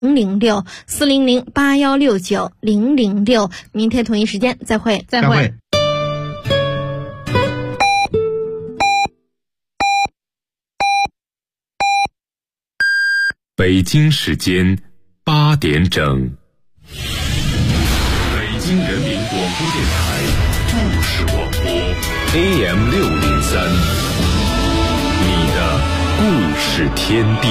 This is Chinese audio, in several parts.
006-400-8169-006。明天同一时间再会。 北京时间8点整，北京人民广播电台故事广播 AM603，你的故事天地。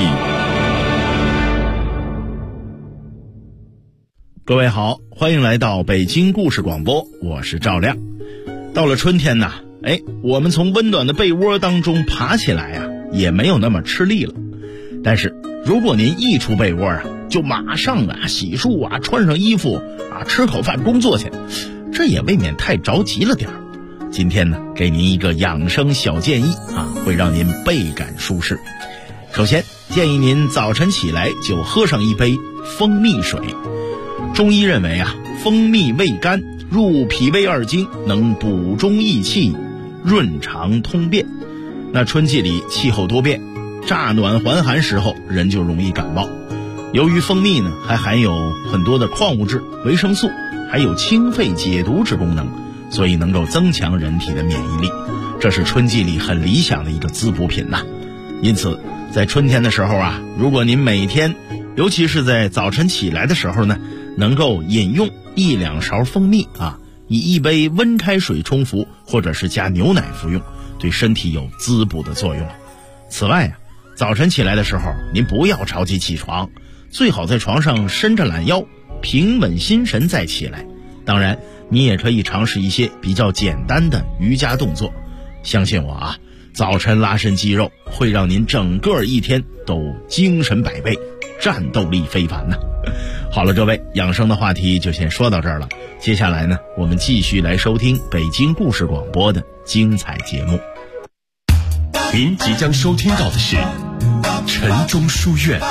各位好，欢迎来到北京故事广播，我是赵亮。到了春天呐，我们从温暖的被窝当中爬起来啊，也没有那么吃力了。但是如果您一出被窝啊，就马上洗漱啊，穿上衣服啊，吃口饭工作去，这也未免太着急了点儿。今天呢，给您一个养生小建议啊，会让您倍感舒适。首先建议您早晨起来就喝上一杯蜂蜜水。中医认为啊，蜂蜜味甘，入脾胃二经，能补中益气，润肠通便。那春季里气候多变，乍暖还寒时候人就容易感冒。由于蜂蜜呢还含有很多的矿物质、维生素，还有清肺解毒之功能，所以能够增强人体的免疫力，这是春季里很理想的一个滋补品呐。因此在春天的时候啊，如果您每天尤其是在早晨起来的时候呢，能够饮用1-2勺蜂蜜啊，以1杯温开水冲服，或者是加牛奶服用，对身体有滋补的作用。此外啊，早晨起来的时候您不要着急起床，最好在床上伸着懒腰，平稳心神再起来。当然你也可以尝试一些比较简单的瑜伽动作，相信我啊，早晨拉伸肌肉会让您整个一天都精神百倍，战斗力非凡呐。好了，各位，养生的话题就先说到这儿了。接下来呢，我们继续来收听北京故事广播的精彩节目。 您即将收听到的是晨钟书院。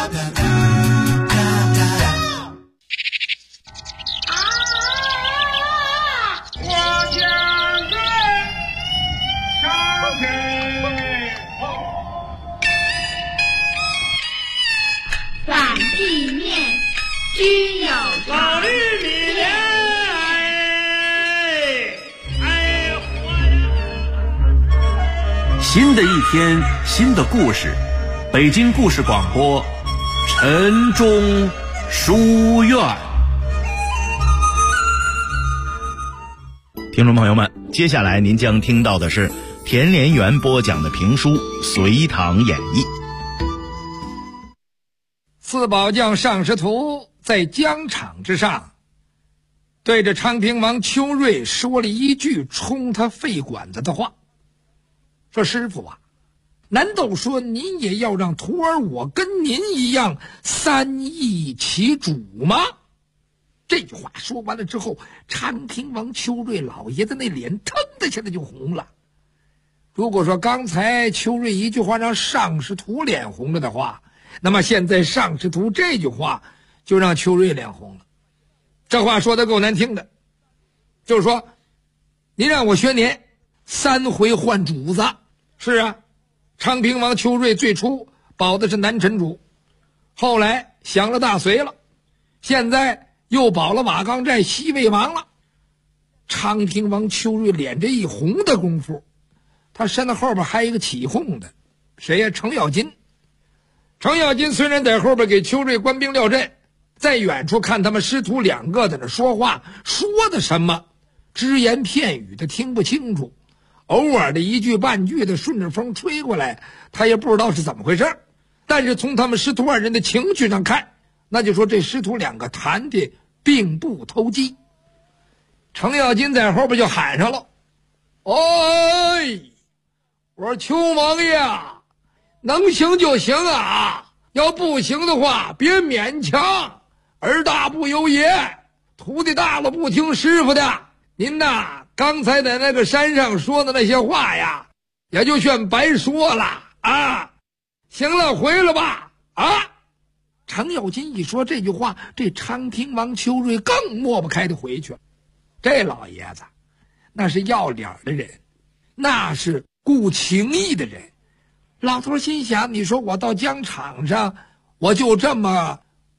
反地面均有常， 新的一天，新的故事，北京故事广播，晨钟书院。 听众朋友们，接下来您将听到的是田连元播讲的评书《隋唐演义》。 四宝将尚师徒在疆场之上，对着昌平王邱瑞说了一句冲他肺管子的话，说：师傅啊，难道说您也要让徒儿我跟您一样三义其主吗？这句话说完了之后，昌平王邱瑞老爷子那脸腾的现在就红了。如果说刚才邱瑞一句话让尚师徒脸红了的话，那么现在尚师徒这句话就让邱瑞脸红了。这话说得够难听的，就是说您让我学您3回换主子。是啊，昌平王邱瑞最初保的是南陈主，后来降了大隋了，现在又保了瓦岗寨西魏王了。昌平王邱瑞脸这一红的功夫，他身子后边还有一个起哄的，谁呀？程咬金。程咬金虽然在后边给邱瑞官兵撂阵，在远处看他们师徒2个在那说话，说的什么只言片语的听不清楚，偶尔的一句半句的顺着风吹过来，他也不知道是怎么回事。但是从他们师徒2人的情绪上看，那就说这师徒2个谈的并不投机。程咬金在后边就喊上了：哎，我说邱王爷，能行就行啊，要不行的话别勉强，儿大不由爷，徒弟大了不听师傅的。您呐，刚才在那个山上说的那些话呀，也就算白说了啊。行了，回了吧啊。程咬金一说这句话，这昌平王邱瑞更抹不开的回去了。这老爷子那是要脸的人，那是顾情义的人。老头心想，你说我到疆场上，我就这么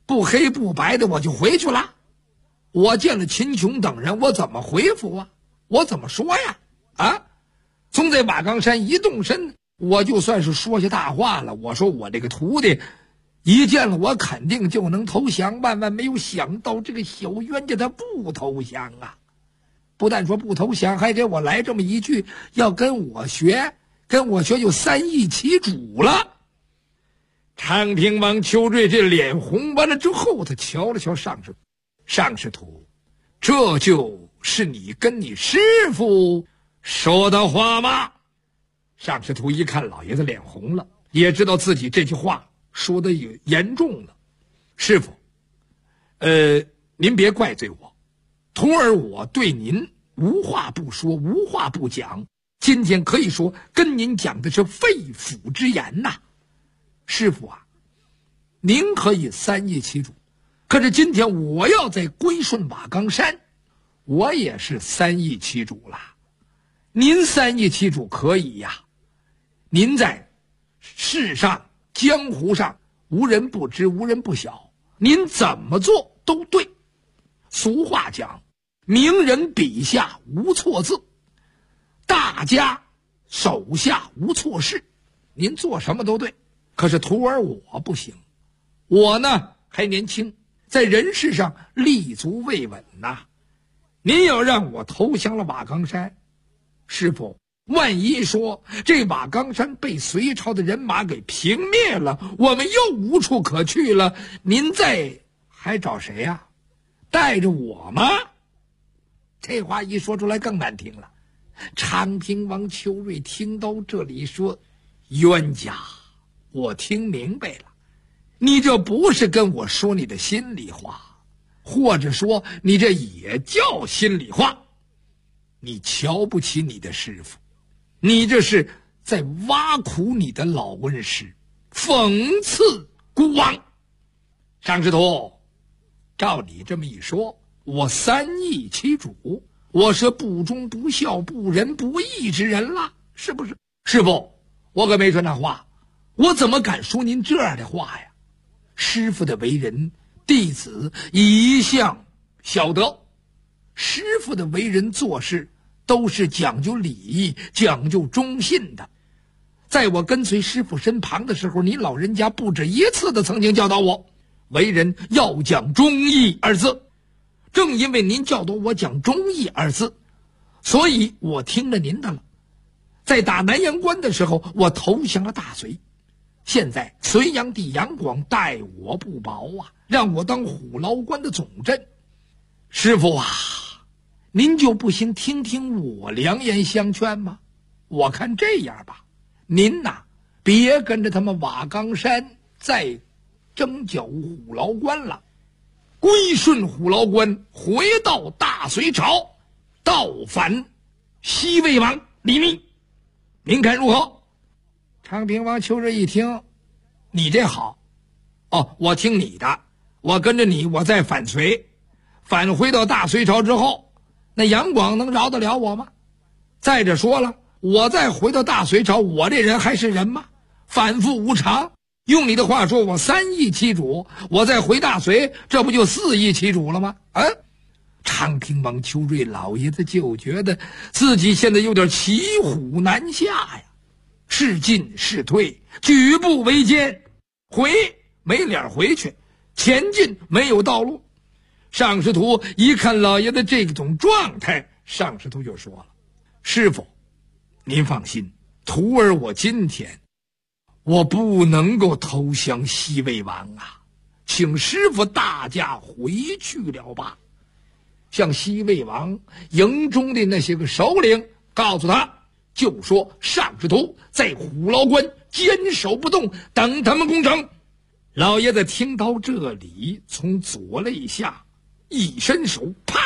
不黑不白的我就回去了。我见了秦琼等人，我怎么回复啊？我怎么说呀？啊！从在瓦岗山一动身，我就算是说下大话了。我说我这个徒弟一见了我肯定就能投降，万万没有想到这个小冤家他不投降啊！不但说不投降，还给我来这么一句要跟我学就三义其主了。昌平王邱瑞这脸红完了之后，他瞧了瞧上师徒，这就是你跟你师父说的话吗？上师徒一看老爷子脸红了，也知道自己这句话说的严重了。师父，您别怪罪我，徒儿我对您无话不说，无话不讲，今天可以说跟您讲的是肺腑之言呐。师父啊，您可以三义其主，可是今天我要在归顺瓦岗山，我也是三义其主了。您三义其主可以呀，您在世上江湖上无人不知无人不晓，您怎么做都对。俗话讲，名人笔下无错字，大家手下无错事，您做什么都对。可是徒儿我不行，我呢还年轻，在人世上立足未稳呐。您要让我投降了瓦岗山，师父，万一说这瓦岗山被隋朝的人马给平灭了，我们又无处可去了，您再还找谁呀？带着我吗？这话一说出来更难听了。昌平王邱瑞听到这里说，冤家，我听明白了，你这不是跟我说你的心里话，或者说你这也叫心里话。你瞧不起你的师父，你这是在挖苦你的老恩师，讽刺孤王。上师徒，照你这么一说，我三义其主，我是不忠不孝不仁不义之人了，是不是？师父，我可没说那话，我怎么敢说您这样的话呀？师父的为人，弟子一向晓得，师父的为人做事都是讲究礼义，讲究忠信的。在我跟随师父身旁的时候，您老人家不止一次的曾经教导我，为人要讲忠义二字。正因为您教导我讲忠义二字，所以我听了您的了。在打南阳关的时候，我投降了大隋。现在隋炀帝杨广待我不薄啊，让我当虎牢关的总镇。师父啊，您就不行听听我良言相劝吗？我看这样吧，您呐，别跟着他们瓦岗山再征剿虎牢关了，归顺虎牢关，回到大隋朝，倒反西魏王李密，您看如何？昌平王邱瑞一听，你这好哦，我听你的，我跟着你，我再反隋，返回到大隋朝之后，那杨广能饶得了我吗？再者说了，我再回到大隋朝，我这人还是人吗？反复无常。用你的话说，我三义其主，我再回大隋，这不就四义其主了吗？昌平王邱瑞老爷子就觉得自己现在有点骑虎难下呀，是进是退，举步维艰，回没脸回去，前进没有道路。上师徒一看老爷子这种状态，上师徒就说了，师父您放心，徒儿我今天我不能够投降西魏王啊，请师父大驾回去了吧。向西魏王营中的那些个首领告诉他，就说上师徒在虎牢关坚守不动，等他们攻城。老爷子听到这里，从左肋下一伸手，啪，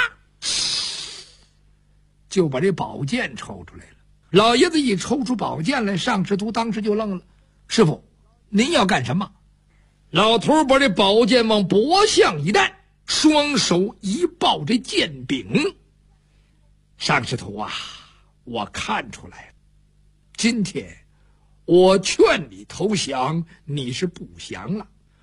就把这宝剑抽出来了。老爷子一抽出宝剑来，上师徒当时就愣了，师父您要干什么？老头把这宝剑往脖项一带，双手一抱这剑柄。上师徒啊，我看出来了，今天我劝你投降，你是不降了，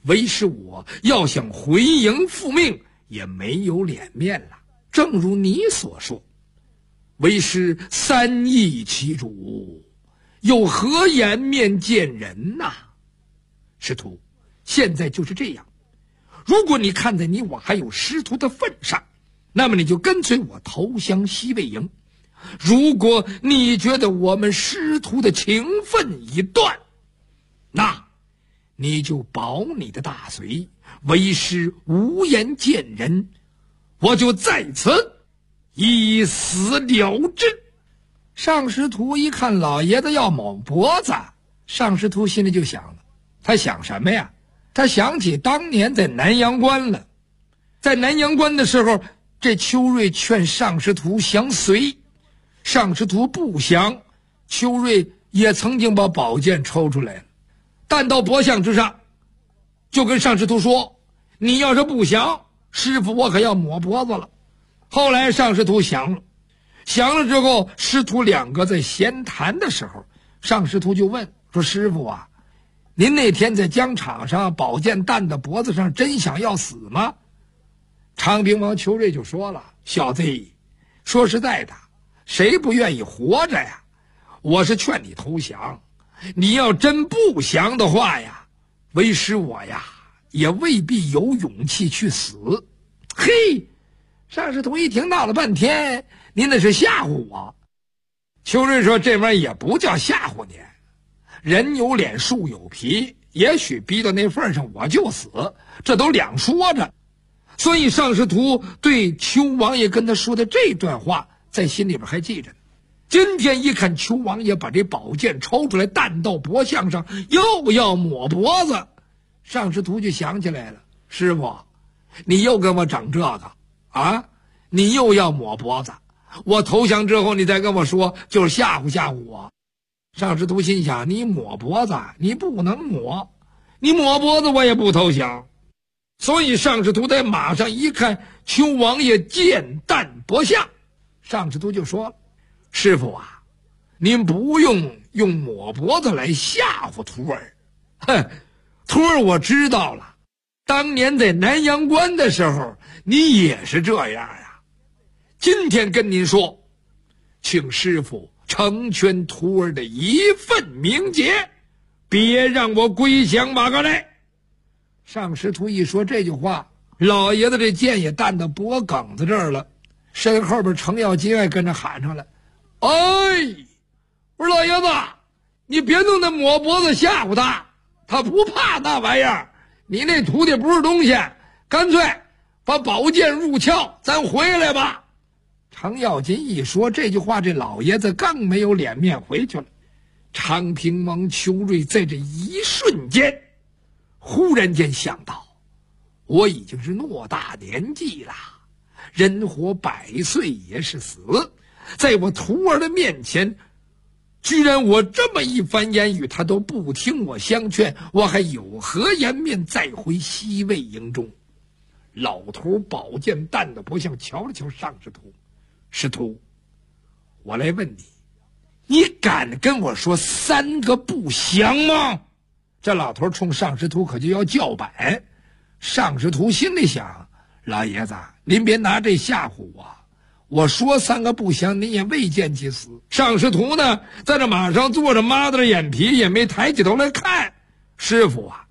为师我要想回营复命，也没有脸面了。正如你所说，为师三义其主，有何颜面见人呐？师徒，现在就是这样。如果你看在你我还有师徒的份上，那么你就跟随我投降西魏营。如果你觉得我们师徒的情分已断，那你就保你的大隋，为师无颜见人，我就在此以死了之。尚师徒一看老爷子要抹脖子，尚师徒心里就想了，他想什么呀？他想起当年在南阳关了。在南阳关的时候，这邱瑞劝尚师徒降隋，尚师徒不降，邱瑞也曾经把宝剑抽出来了，弹到脖项之上，就跟尚师徒说，你要是不降，师傅我可要抹脖子了。后来尚师徒降了之后，师徒两个在闲谈的时候，尚师徒就问说，师傅啊，您那天在疆场上宝剑弹到脖子上，真想要死吗？昌平王邱瑞就说了，小子，说实在的，谁不愿意活着呀？我是劝你投降，你要真不降的话呀，为师我呀也未必有勇气去死。嘿，尚师徒一听闹了半天，您那是吓唬我。邱瑞说，这玩意也不叫吓唬你，人有脸树有皮，也许逼到那份上我就死，这都两说着。所以尚师徒对邱王爷跟他说的这段话在心里边还记着呢。今天一看邱王爷把这宝剑抽出来弹到脖项上，又要抹脖子，尚师徒就想起来了，师傅，你又跟我整这个啊？你又要抹脖子，我投降之后你再跟我说，就是吓唬吓唬我。尚师徒心想，你抹脖子你不能抹，你抹脖子我也不投降。所以尚师徒在马上一看邱王爷剑弹脖项，尚师徒就说了，师傅啊，您不用抹脖子来吓唬徒儿。哼，徒儿我知道了，当年在南阳关的时候你也是这样呀。今天跟您说，请师傅成全徒儿的一份名节，别让我归降马高来。尚师徒一说这句话，老爷子这剑也弹到脖梗子这儿了，身后边程咬金也跟着喊上了，哎，我说老爷子，你别弄那抹脖子吓唬他，他不怕那玩意儿，你那徒弟不是东西，干脆把宝剑入鞘，咱回来吧。程咬金一说这句话，这老爷子更没有脸面回去了。昌平王邱瑞在这一瞬间忽然间想到，我已经是偌大年纪了，人活100岁也是死，在我徒儿的面前，居然我这么一番言语他都不听我相劝，我还有何颜面再回西魏营中？老头宝剑弹的脖项瞧了瞧尚师徒，师徒，我来问你，你敢跟我说3个不降吗？这老头冲尚师徒可就要叫板。尚师徒心里想，老爷子您别拿这吓唬我说3个不降您也未见其死。尚师徒呢在这马上坐着，抹着眼皮也没抬起头来看。师傅啊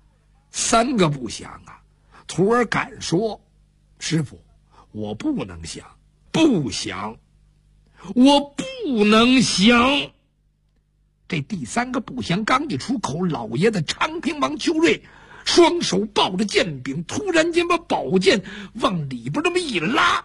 ，3个不降啊，徒儿敢说，师傅我不能降，不降，我不能降。这第3个不降刚一出口，老爷子昌平王邱瑞双手抱着剑柄，突然间把宝剑往里边这么一拉，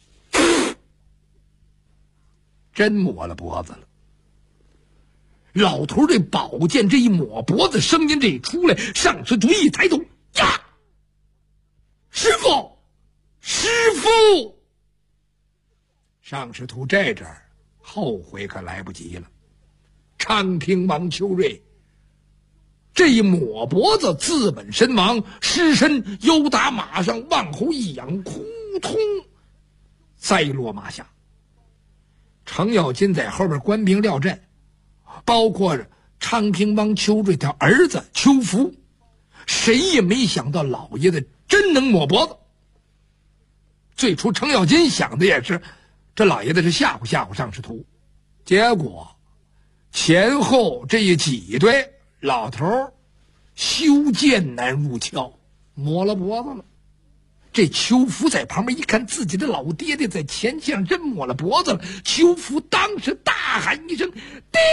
真抹了脖子了。老头这宝剑这一抹脖子，声音这一出来，尚师徒一抬头，呀，师傅，师傅！尚师徒这阵儿后悔可来不及了。昌平王邱瑞这一抹脖子，自刎身亡，尸身由打马上，往后一仰，扑通栽落马下。程咬金在后边官兵料阵，包括昌平王邱瑞的儿子邱福， 谁也没想到老爷子真能抹脖子。最初程咬金想的也是，这老爷子是吓唬吓唬尚士图，结果前后这一挤兑，老头修剑难入鞘，抹了脖子了。这邱福在旁边一看自己的老爹爹在前线真抹了脖子了，邱福当时大喊一声：“爹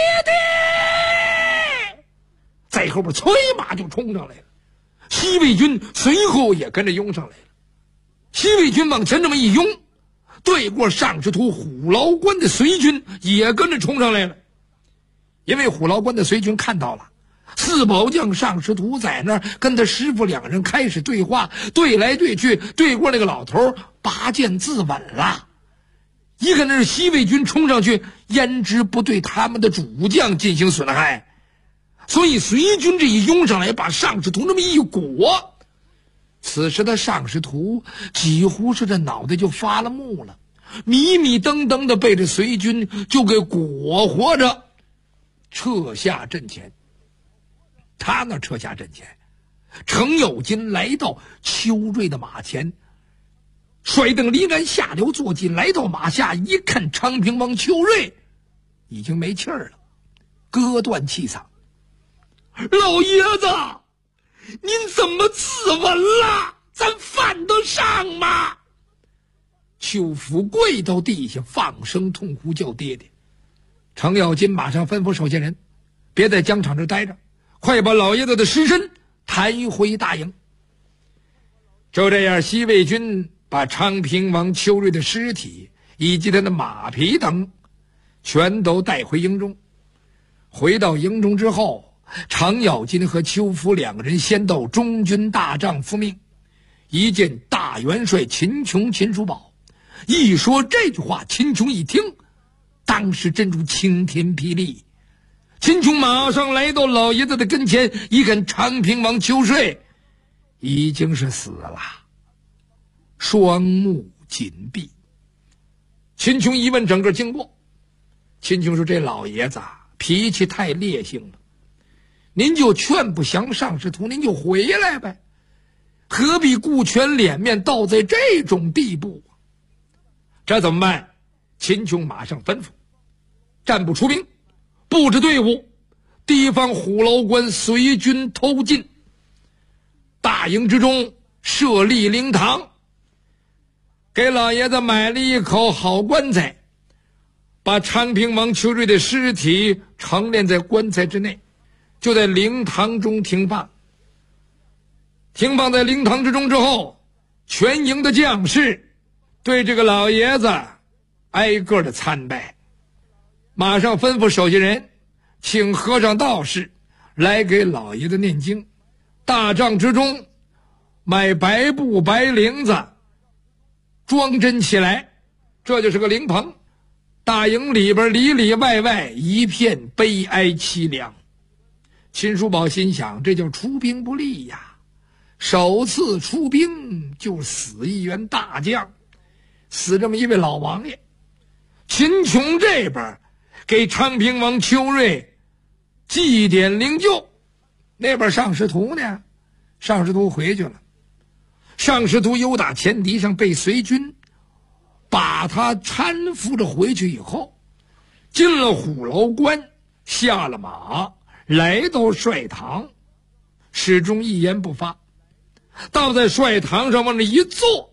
爹！”在后边催马就冲上来了，西魏军随后也跟着拥上来了。西魏军往前这么一拥，对过尚士图虎牢关的随军也跟着冲上来了。因为虎牢关的随军看到了四宝将尚士图在那儿跟他师傅两人开始对话，对来对去，对过那个老头拔剑自刎了。一个那是西魏军冲上去，焉知不对他们的主将进行损害，所以随军这一拥上来，把尚士图那么一裹。此时的尚士图几乎是这脑袋就发了木了，迷迷瞪瞪的被这随军就给裹活着撤下阵前。他那撤下阵前，程咬金来到邱瑞的马前，甩蹬离鞍，下流坐骑，来到马下一看，昌平王邱瑞已经没气儿了，割断气嗓：“老爷子，您怎么自刎了？咱犯得上吗？”邱福跪到地下，放声痛呼叫爹爹。程咬金马上吩咐手下人，别在疆场这待着，快把老爷子的尸身抬回大营。就这样，西魏军把昌平王邱瑞的尸体以及他的马匹等全都带回营中。回到营中之后，程咬金和邱福两个人先到中军大帐复命，一见大元帅秦琼、秦叔宝。一说这句话，秦琼一听，当时真如晴天霹雳。秦琼马上来到老爷子的跟前，一看昌平王邱瑞已经是死了，双目紧闭。秦琼一问整个经过，秦琼说：“这老爷子脾气太烈性了，您就劝不降尚士图，您就回来呗，何必顾全脸面到在这种地步啊？这怎么办？”秦琼马上吩咐战部出兵，布置队伍，提防虎牢关随军偷进。大营之中设立灵堂，给老爷子买了一口好棺材，把昌平王邱瑞的尸体陈列在棺材之内，就在灵堂中停放。停放在灵堂之中之后，全营的将士对这个老爷子挨个的参拜，马上吩咐手下人请和尚道士来给老爷子念经。大帐之中买白布白绫子装帧起来，这就是个灵棚。大营里边里里外外一片悲哀凄凉。秦叔宝心想，这叫出兵不利呀，首次出兵就死一员大将，死这么一位老王爷。秦琼这边给昌平王邱瑞祭奠灵柩，那边尚士图呢？尚士图回去了。尚士图由打前敌上被随军把他搀扶着回去以后，进了虎牢关，下了马，来到帅堂，始终一言不发。倒在帅堂上往那一坐，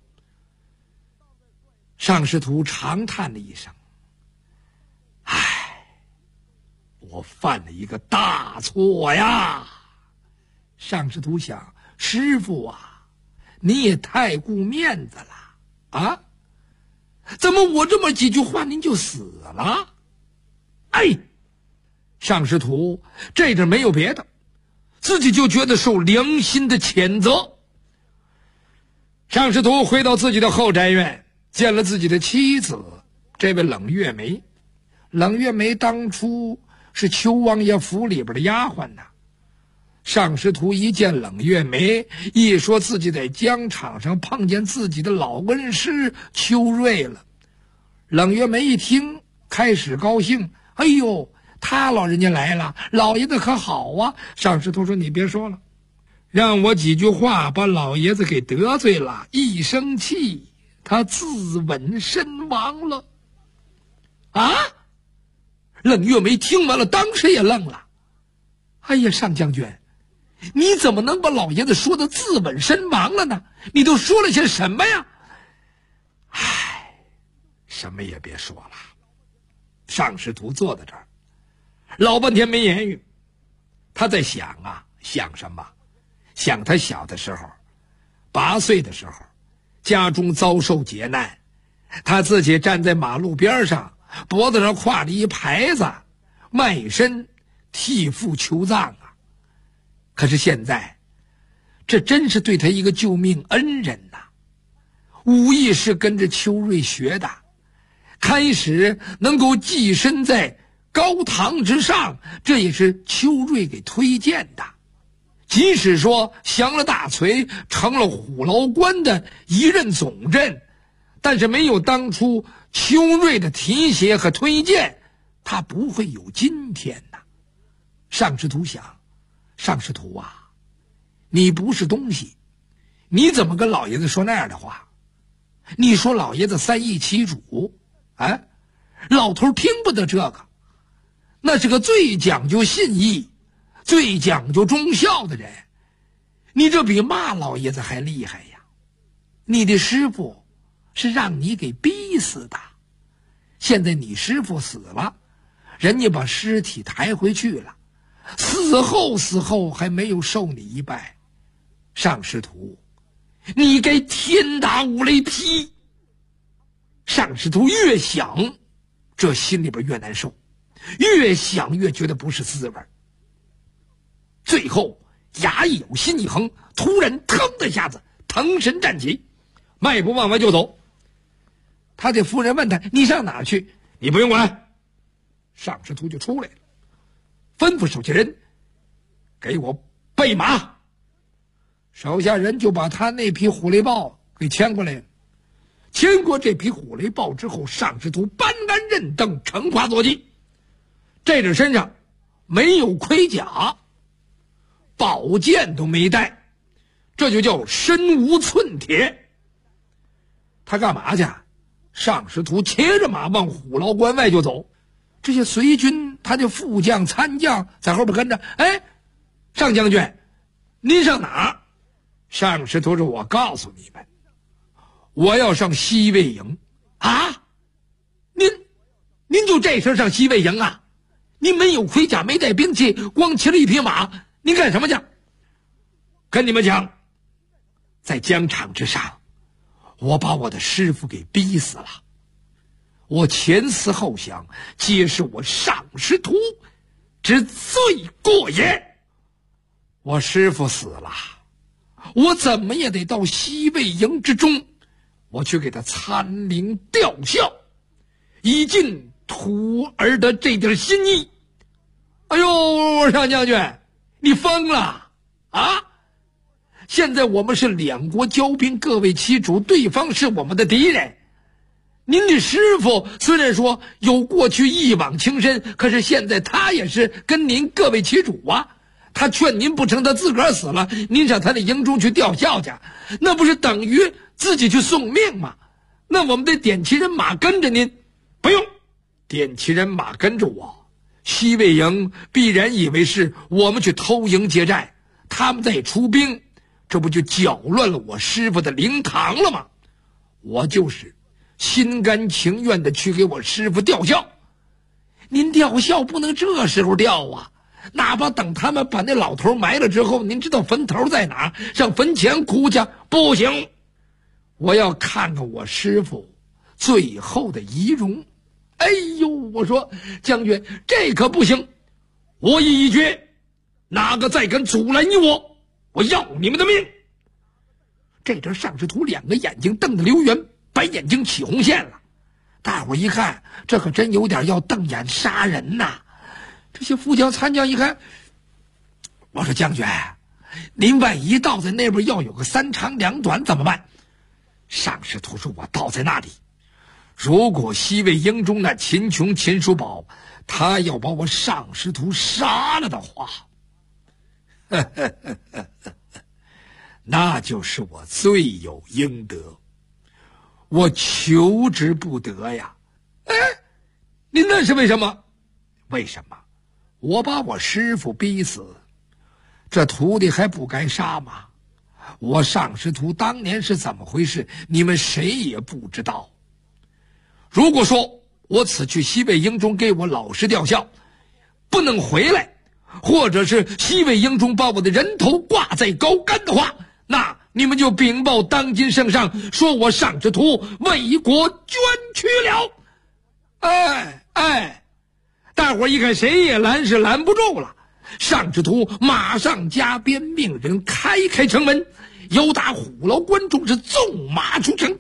尚士图长叹了一声：“唉，我犯了一个大错呀。”尚士图想，师傅啊，你也太顾面子了啊！怎么我这么几句话您就死了？哎，尚士图这阵没有别的，自己就觉得受良心的谴责。尚士图回到自己的后宅院，见了自己的妻子，这位冷月梅。冷月梅当初是邱王爷府里边的丫鬟呐。尚士图一见冷月梅，一说自己在疆场上碰见自己的老恩师邱瑞了。冷月梅一听，开始高兴：“哎呦，他老人家来了，老爷子可好啊！”尚士图说：“你别说了， 让我几句话把老爷子给得罪了，一生气他自刎身亡了。啊！冷月梅听完了，当时也愣了。哎呀，上将军，你怎么能把老爷子说的自刎身亡了呢？你都说了些什么呀？唉，什么也别说了。尚师徒坐在这儿，老半天没言语。他在想啊，想什么？想他小的时候，8岁的时候，家中遭受劫难，他自己站在马路边上，脖子上挎着一牌子，卖身替父求葬啊。可是现在，这真是对他一个救命恩人呐。武艺是跟着邱瑞学的，开始能够跻身在高堂之上，这也是邱瑞给推荐的。即使说降了大隋，成了虎牢关的一任总镇，但是没有当初邱瑞的提携和推荐，他不会有今天呐。尚师徒想，尚师徒啊，你不是东西，你怎么跟老爷子说那样的话？你说老爷子3义其主，啊，老头听不得这个。那是个最讲究信义、最讲究忠孝的人，你这比骂老爷子还厉害呀！你的师傅是让你给逼死的，现在你师傅死了，人家把尸体抬回去了，死后还没有受你一拜。尚师徒，你该天打五雷劈！尚师徒越想，这心里边越难受，越想越觉得不是滋味。最后衙役有心一横，突然腾的一下子腾身站起，迈步往外就走。他的夫人问他：“你上哪儿去？”“你不用管。”尚师徒就出来了，吩咐手下人：“给我备马。”手下人就把他那匹虎雷豹给牵过来了。牵过这匹虎雷豹之后，尚师徒搬鞍认镫，乘胯坐骑。这人身上没有盔甲，宝剑都没带，这就叫身无寸铁。他干嘛去？尚师徒骑着马往虎牢关外就走。这些随军他的副将参将在后边跟着。哎，尚将军，您上哪儿？尚师徒说：“我告诉你们，我要上西魏营。”啊，您就这身上西魏营啊？您没有盔甲，没带兵器，光骑了一匹马，您干什么去？跟你们讲，在疆场之上，我把我的师傅给逼死了，我前思后想，皆是我尚师徒之罪过也。我师傅死了，我怎么也得到西魏营之中，我去给他参灵吊孝，以尽徒儿的这点心意。哎呦，尚将军，你疯了啊！现在我们是两国交兵，各为其主，对方是我们的敌人。您的师傅虽然说有过去一往情深，可是现在他也是跟您各为其主啊。他劝您不成，他自个儿死了，您上他的营中去吊孝去，那不是等于自己去送命吗？那我们得点齐人马跟着您。不用点齐人马跟着我，西魏营必然以为是我们去偷营劫寨，他们再出兵，这不就搅乱了我师傅的灵堂了吗？我就是心甘情愿的去给我师傅吊孝。您吊孝不能这时候吊啊，哪怕等他们把那老头埋了之后，您知道坟头在哪，上坟前哭去，不行，我要看看我师傅最后的遗容。哎呦，我说将军，这可不行，我意已决，哪个再敢阻拦你我要你们的命。这阵尚师徒两个眼睛瞪得溜圆，白眼睛起红线了。大伙一看，这可真有点要瞪眼杀人呐。这些副将参将一看，我说将军，您万一倒在那边要有个3长2短怎么办？尚师徒说：“我倒在那里，如果西魏营中那秦琼、秦叔宝他要把我尚师徒杀了的话， 那就是我罪有应得，我求之不得呀。哎，您那是为什么？为什么？我把我师父逼死，这徒弟还不该杀吗？我上师徒当年是怎么回事，你们谁也不知道。如果说我此去西魏营中给我老师吊孝，不能回来，或者是西魏营中把我的人头挂在高杆的话，那你们就禀报当今圣上，说我上师徒为国捐躯了。大伙一看谁也拦是拦不住了，上师徒马上加鞭，命人开城门，由打虎牢关中是纵马出城，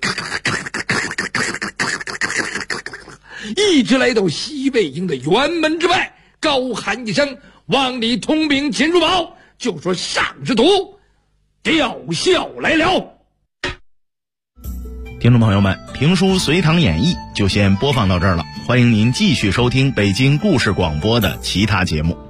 一直来到西魏营的辕门之外，高喊一声往里通禀秦叔宝，就说上师徒吊孝来了。 听众朋友们，评书《隋唐演义》就先播放到这儿了，欢迎您继续收听北京故事广播的其他节目。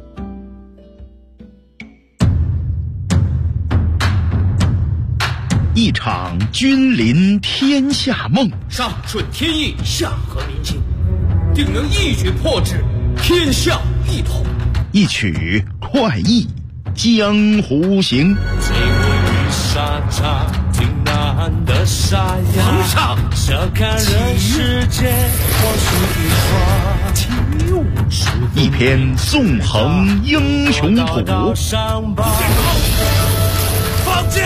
一场君临天下梦， 上顺天意，下合民心，定能一举破之，天下一统。 一曲快意江湖行。 这位沙场挺难的沙哑， 皇上笑看人世间往事一花， 一篇纵横英雄谱。 放箭！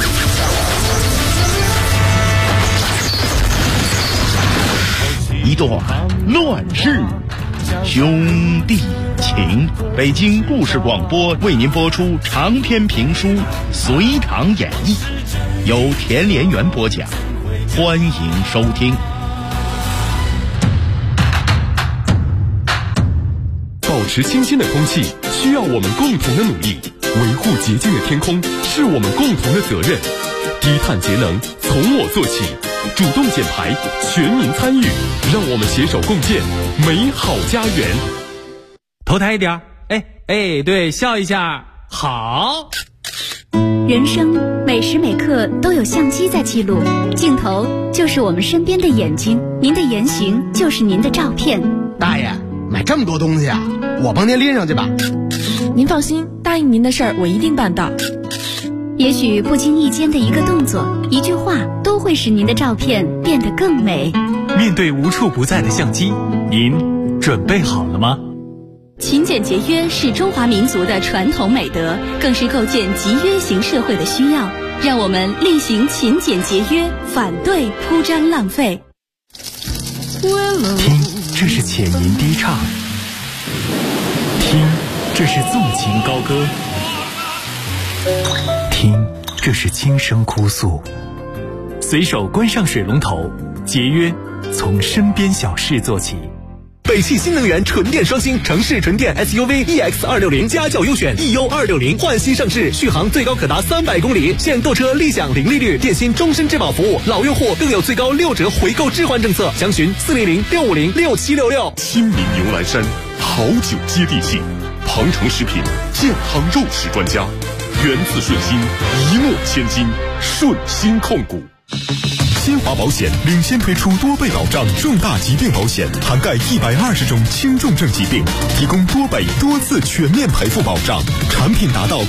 一段乱世兄弟情。北京故事广播为您播出长篇评书《隋唐演义》，由田连元播讲，欢迎收听。 保持清新的空气需要我们共同的努力，维护洁净的天空是我们共同的责任。低碳节能从我做起，主动减排，全民参与，让我们携手共建美好家园。 头抬一点，对，笑一下，好。 人生每时每刻都有相机在记录，镜头就是我们身边的眼睛，您的言行就是您的照片。 大爷，买这么多东西啊，我帮您拎上去吧。 您放心，答应您的事儿我一定办到。 也许不经意间的一个动作，一句话，都会使您的照片变得更美。 面对无处不在的相机，您准备好了吗？ 勤俭节约是中华民族的传统美德，更是构建集约型社会的需要。让我们厉行勤俭节约，反对铺张浪费。 听，这是浅吟低唱；听，这是纵情高歌；听，这是轻声哭诉。随手关上水龙头，节约从身边小事做起。 北汽新能源纯电双星城市纯电 SUV EX260家轿优选 EU260焕新上市，续航最高可达300公里，现购车立享零利率，电信终身质保服务，老用户更有最高6折回购置换政策，详询400-650-6766。 亲民牛栏山，好酒接地气，庞城食品健康肉食专家，源自顺心，一诺千金，顺心控股。新华保险领先推出多倍保障重大疾病保险，涵盖120种轻重症疾病，提供多倍多次全面赔付保障，产品达到